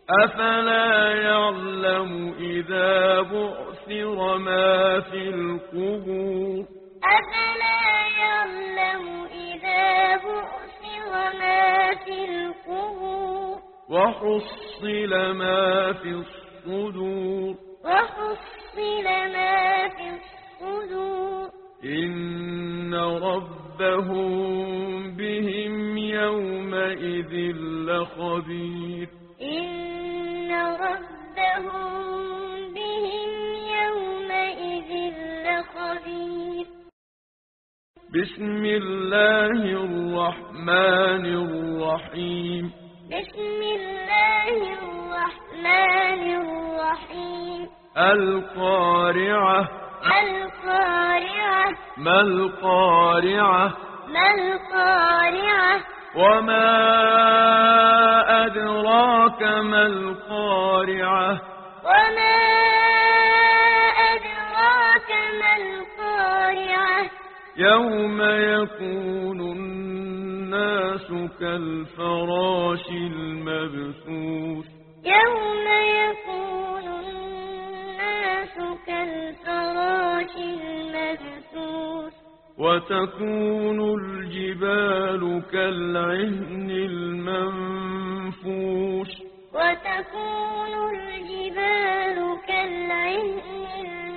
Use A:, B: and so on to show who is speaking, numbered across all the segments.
A: أفلا يعلم إذا بعثر ما في القبور
B: أفلا يعلم إذا بعثر ما في القبور
A: وحصل ما في الصدور
B: وحصل ما في الصدور
A: إن ربهم بهم يومئذ لخبير
B: إن ربهم بهم يومئذ لخبير
A: بسم الله الرحمن الرحيم
B: بسم الله الرحمن الرحيم
A: القارعة
B: القارعة
A: ما القارعة
B: ما القارعة
A: وما أدراك ما القارعة
B: وما أدراك ما القارعة
A: يوم يكون الناس كالفراش المبثوث
B: يوم يكون الناس كالفراش المبثوث
A: وتكون الجبال كالعهن المنفوش
B: وتكون الجبال كالعهن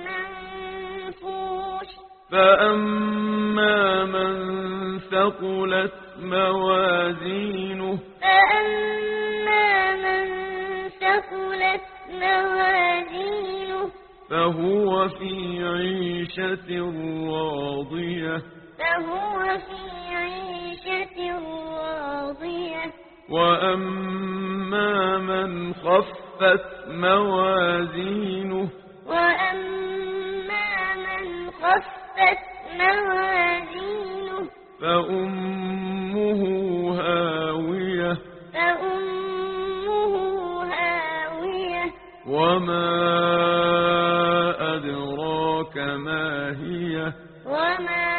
B: المنفوش
A: فأما من ثقلت موازينه
B: فأما من ثقلت موازينه
A: فهو في عيشة راضية
B: فهو في عيشة راضية
A: وأما من خفت موازينه
B: وأما من خفت موازينه
A: فأمه هاوية
B: فأمه هاوية
A: وما أدراك ما هي
B: وما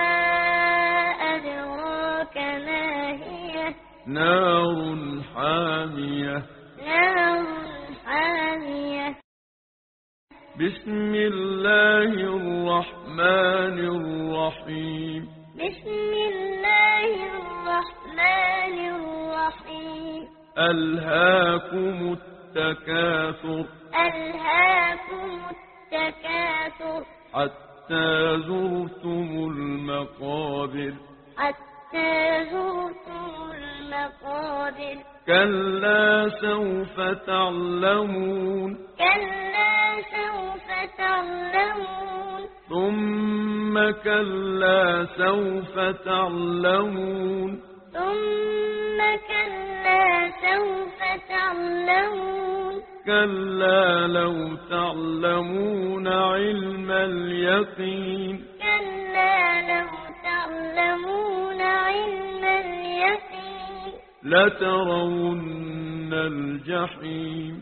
B: أدراك ما هي
A: نار حامية
B: نار حامية
A: بسم الله الرحمن الرحيم
B: بسم الله الرحمن الرحيم
A: ألهاكم التكاثر
B: ألهاكم التكاثر
A: حتى زرتم المقابر
B: حتى زرتم المقابر
A: كلا سوف تعلمون
B: كلا سوف تعلمون
A: ثم كلا سوف تعلمون
B: ثم كلا سوف تعلمون
A: كلا لو تعلمون علم اليقين
B: كلا لو تعلمون علم اليقين
A: لترون الجحيم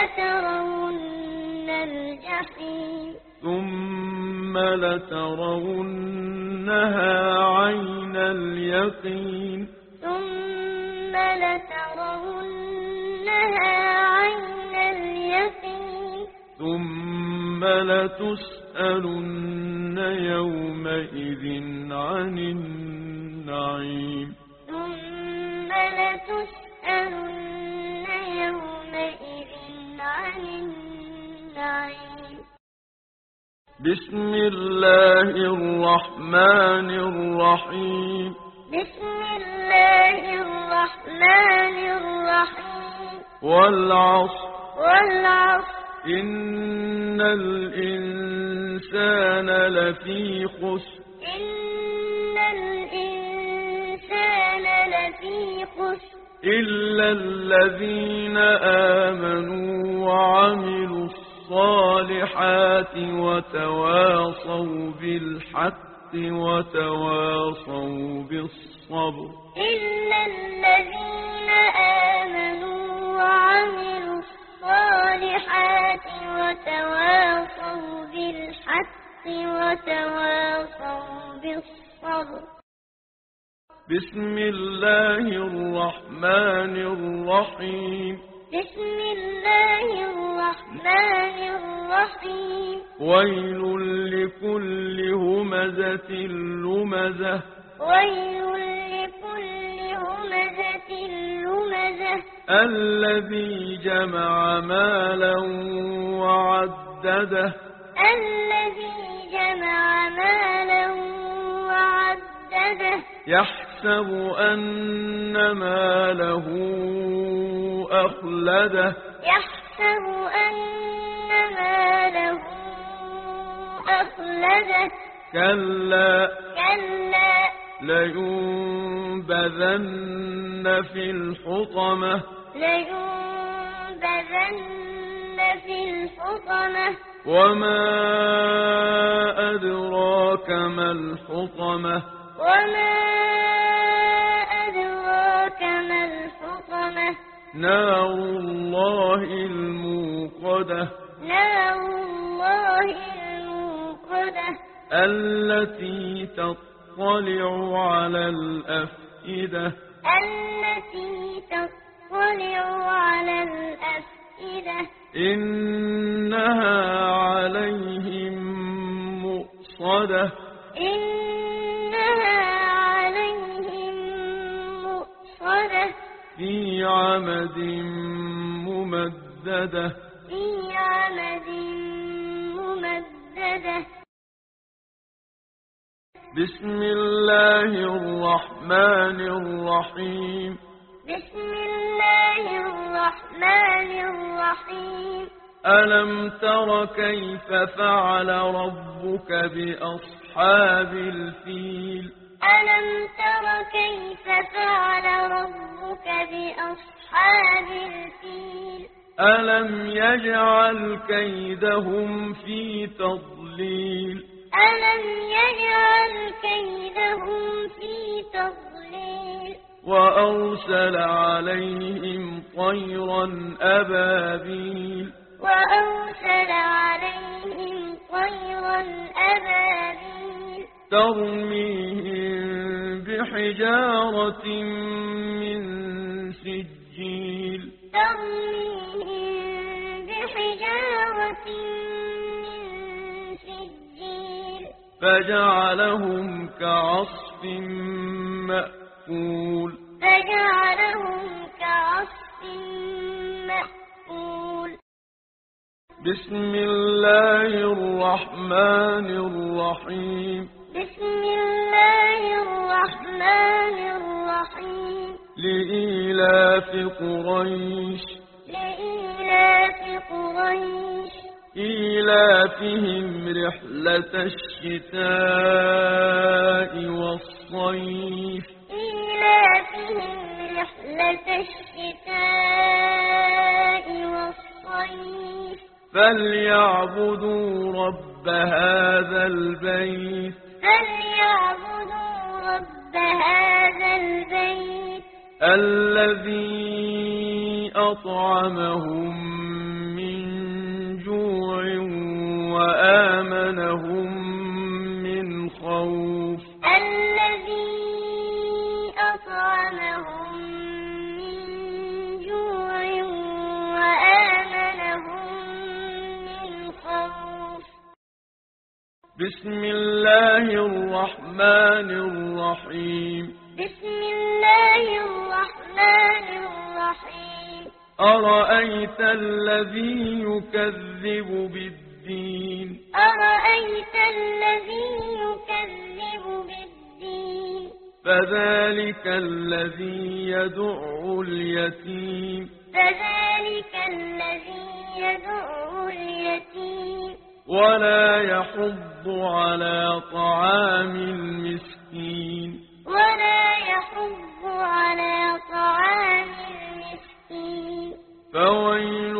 B: لترون الجحيم
A: ثم لترونها عين اليقين
B: ثم لترونها عين اليقين
A: ثم لتسألن يومئذ عن النعيم
B: ثم لتسألن يومئذ عن النعيم
A: بسم الله الرحمن الرحيم
B: بسم الله الرحمن الرحيم
A: والعصر
B: والعصر
A: إن الإنسان لفي خسر
B: إن الإنسان لفي خسر
A: إلا الذين آمنوا وعملوا الصالحات وتواصوا بالحق وتواصوا بالصبر
B: إلا الذين آمنوا وعملوا الصالحات وتواصوا بالحق وتواصوا بالصبر
A: بسم الله الرحمن الرحيم
B: بسم الله الرحمن الرحيم
A: ويل لكل همزة لمزة
B: ويل لكل همزة لمزة
A: الذي جمع مالا وعدده
B: الذي جمع مالا وعدده
A: يحسب أن ماله أخلده
B: يحسب أن ماله أخلده
A: كلا
B: كلا
A: لينبذن في الحطمة
B: لينبذن في الحطمة
A: وما أدراك ما الحطمة
B: وما أدراك ما الحطمة
A: نار الله الموقدة
B: نار الله الموقدة
A: التي تطلع على الأفئدة
B: التي تطلع على الأفئدة
A: إنها عليهم مؤصدة
B: إنها عليهم مؤصدة
A: في عمد ممددة
B: في عمد ممددة
A: بسم الله الرحمن الرحيم
B: بسم الله الرحمن الرحيم
A: ألم تر كيف فعل ربك بأصحاب الفيل
B: ألم تر كيف فعل ربك بأصحاب الفيل
A: ألم يجعل كيدهم في تضليل
B: ألم يجعل كيدهم في تضليل
A: وأرسل عليهم طيرا أبابيل
B: وأرسل عليهم طيرا أبابيل
A: ترميهم بحجارة من سجيل
B: ترميهم بحجارة من سجيل
A: فجعلهم كعصف مأكول
B: فجعلهم كعصف مأكول
A: بسم الله الرحمن الرحيم
B: بسم الله الرحمن الرحيم
A: لإيلاف قريش
B: لإيلاف قريش
A: إيلافهم رحلة الشتاء والصيف
B: إيلافهم رحلة الشتاء والصيف
A: فليعبدوا رب هذا البيت
B: فليعبدوا رب هذا البيت
A: الذي أطعمهم من جوع وآمنهم من خوف
B: الذي أطعمهم من جوع وآمنهم من خوف
A: بسم الله الرحمن الرحيم
B: بسم الله الرحمن الرحيم
A: أرأيت الذي يكذب بالدين
B: أرأيت الذي يكذب بالدين
A: فذلك الذي يدع اليتيم
B: فذلك الذي يدع اليتيم
A: ولا يحض على طعام المسكين
B: ولا يحض على طعام المسكين
A: فويل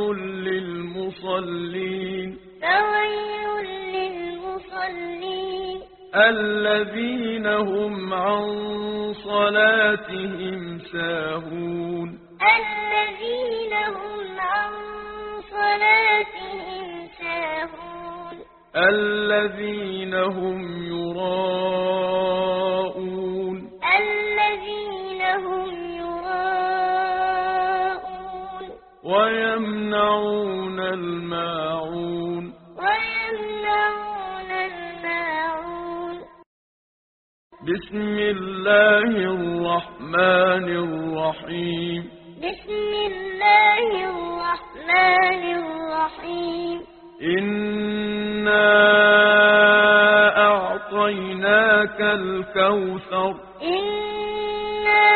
A: للمصلين
B: فويل للمصلين
A: الذين هم عن صلاتهم ساهون
B: الذين هم عن صلاتهم ساهون
A: الذين هم يراءون
B: الذين هم يراءون
A: ويمنعون الماعون
B: ويمنعون الماعون
A: بسم الله الرحمن الرحيم
B: بسم الله الرحمن الرحيم
A: إنا أعطيناك الكوثر
B: إنا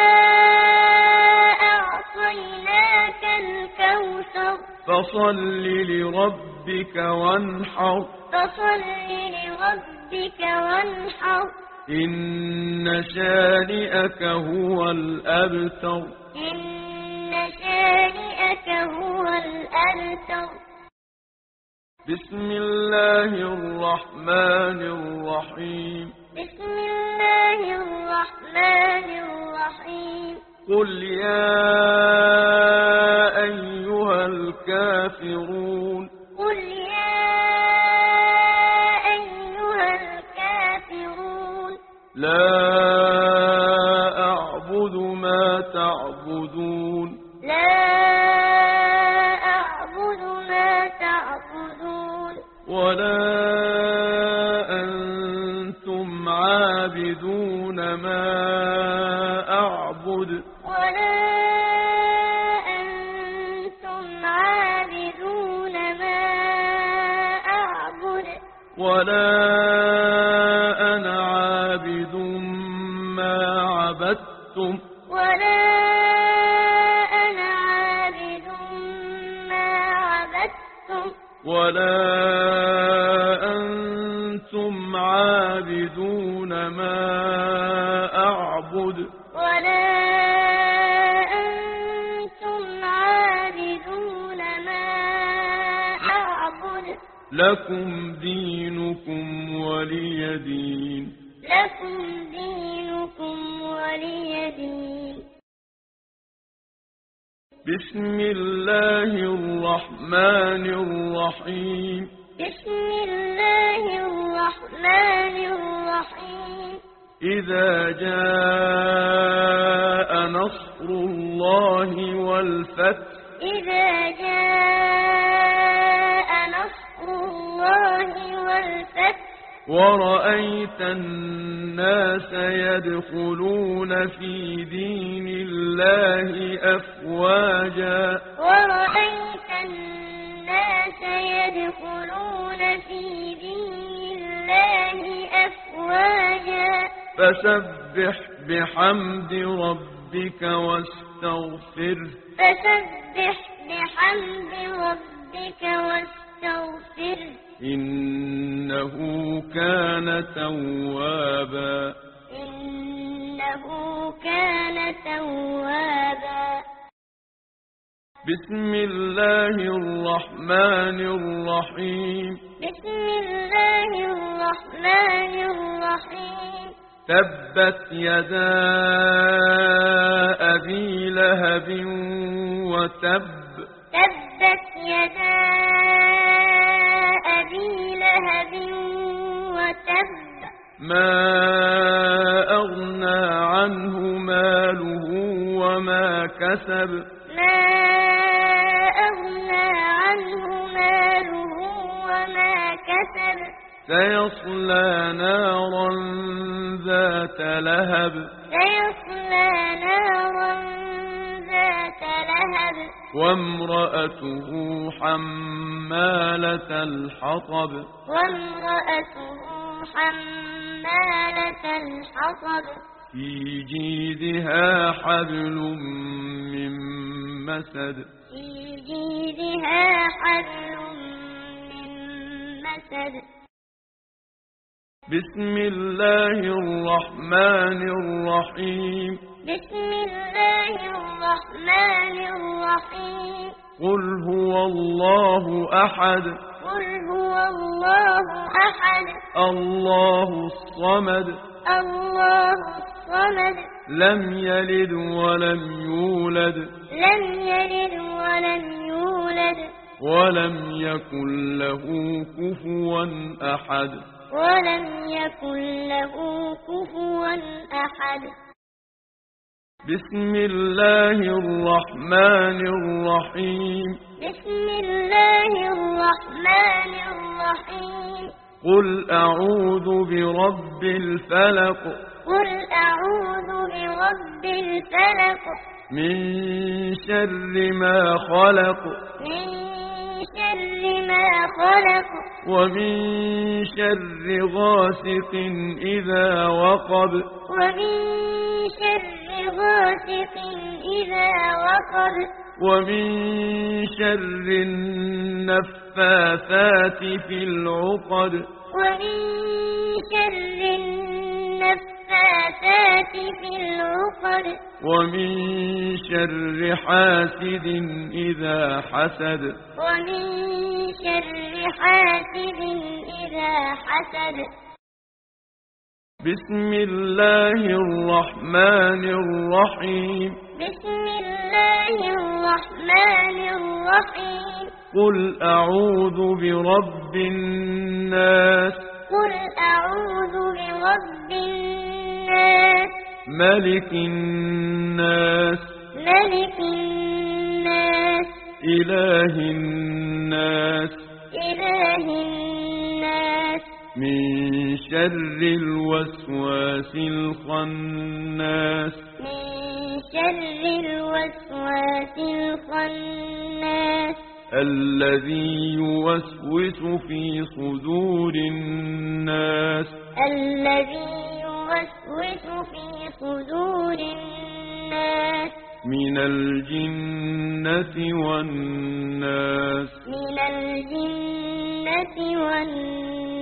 B: أعطيناك الكوثر
A: فصل لربك وانحر
B: فصل لربك وانحر
A: إن شانئك هو الأبتر
B: إن شانئك هو الأبتر
A: بسم الله الرحمن الرحيم
B: بسم الله الرحمن الرحيم
A: قل يا أيها الكافرون
B: قل يا أيها الكافرون
A: لا أعبد ما تعبدون
B: لا أعبد ما تعبدون
A: ولا أنتم عابدون ما أعبد
B: ولا أنتم عابدون ما أعبد
A: ولا أنا عابد ما عبدتم
B: ولا أنا عابد ما عبدتم
A: ولا أنتم عابدون ما أعبد
B: ولا أنتم عابدون ما أعبد
A: لكم دينكم ولي دين
B: لكم دينكم ولي دين
A: بسم الله الرحمن الرحيم
B: بسم الله الرحمن الرحيم
A: إذا جاء نصر الله والفتح
B: إذا جاء نصر الله والفتح
A: ورأيت الناس يدخلون في دين الله أفواجا
B: ورأيت الناس يدخلون في دين الله أفواجا
A: فسبح بحمد ربك واستغفره
B: فسبح بحمد ربك واستغفره
A: إنه كان توابا
B: إنه كان توابا
A: بسم الله الرحمن الرحيم
B: بسم الله الرحمن الرحيم
A: تبت يدا أبي لهب وتب
B: تبت يدا أبي لهب وتب
A: ما أغنى عنه ماله وما كسب
B: ما أغنى عنه ماله وما كسب
A: سيصلى نارا ذات لهب
B: سيصلى نارا ذات لهب
A: وامرأته حمالة الحطب
B: وامرأته حمالة الحطب
A: في جيدها حبل من مسد
B: في جيدها حبل من مسد
A: بسم الله الرحمن الرحيم
B: بسم الله الرحمن الرحيم
A: قل هو الله أحد
B: قل هو الله أحد
A: الله الصمد
B: الله الصمد
A: لم يلد ولم يولد
B: لم يلد ولم يولد
A: ولم يكن له كفوا أحد
B: ولم يكن له كفوا أحد
A: بسم الله الرحمن الرحيم
B: بسم الله الرحمن الرحيم
A: قل أعوذ برب الفلق
B: قل أعوذ برب الفلق
A: من شر ما خلق
B: من شر ما خلق
A: ومن شر غاسق إذا وقب
B: ومن شر غاسق إذا وقب
A: ومن شر النفاثات في العقد
B: ومن شر النفاثات في العقد
A: ومن شر حاسد إذا حسد
B: ومن شر حاسد إذا حسد
A: بسم الله الرحمن الرحيم
B: بسم الله الرحمن الرحيم
A: قل أعوذ برب الناس
B: قل أعوذ برب الناس
A: ملك الناس
B: ملك الناس
A: إله الناس
B: إله الناس
A: من شر الوسواس الخناس
B: من شر الوسواس الخناس
A: الذي يوسوس في صدور الناس
B: الذي يوسوس في صدور الناس
A: من الجنة والناس
B: من الجنة والناس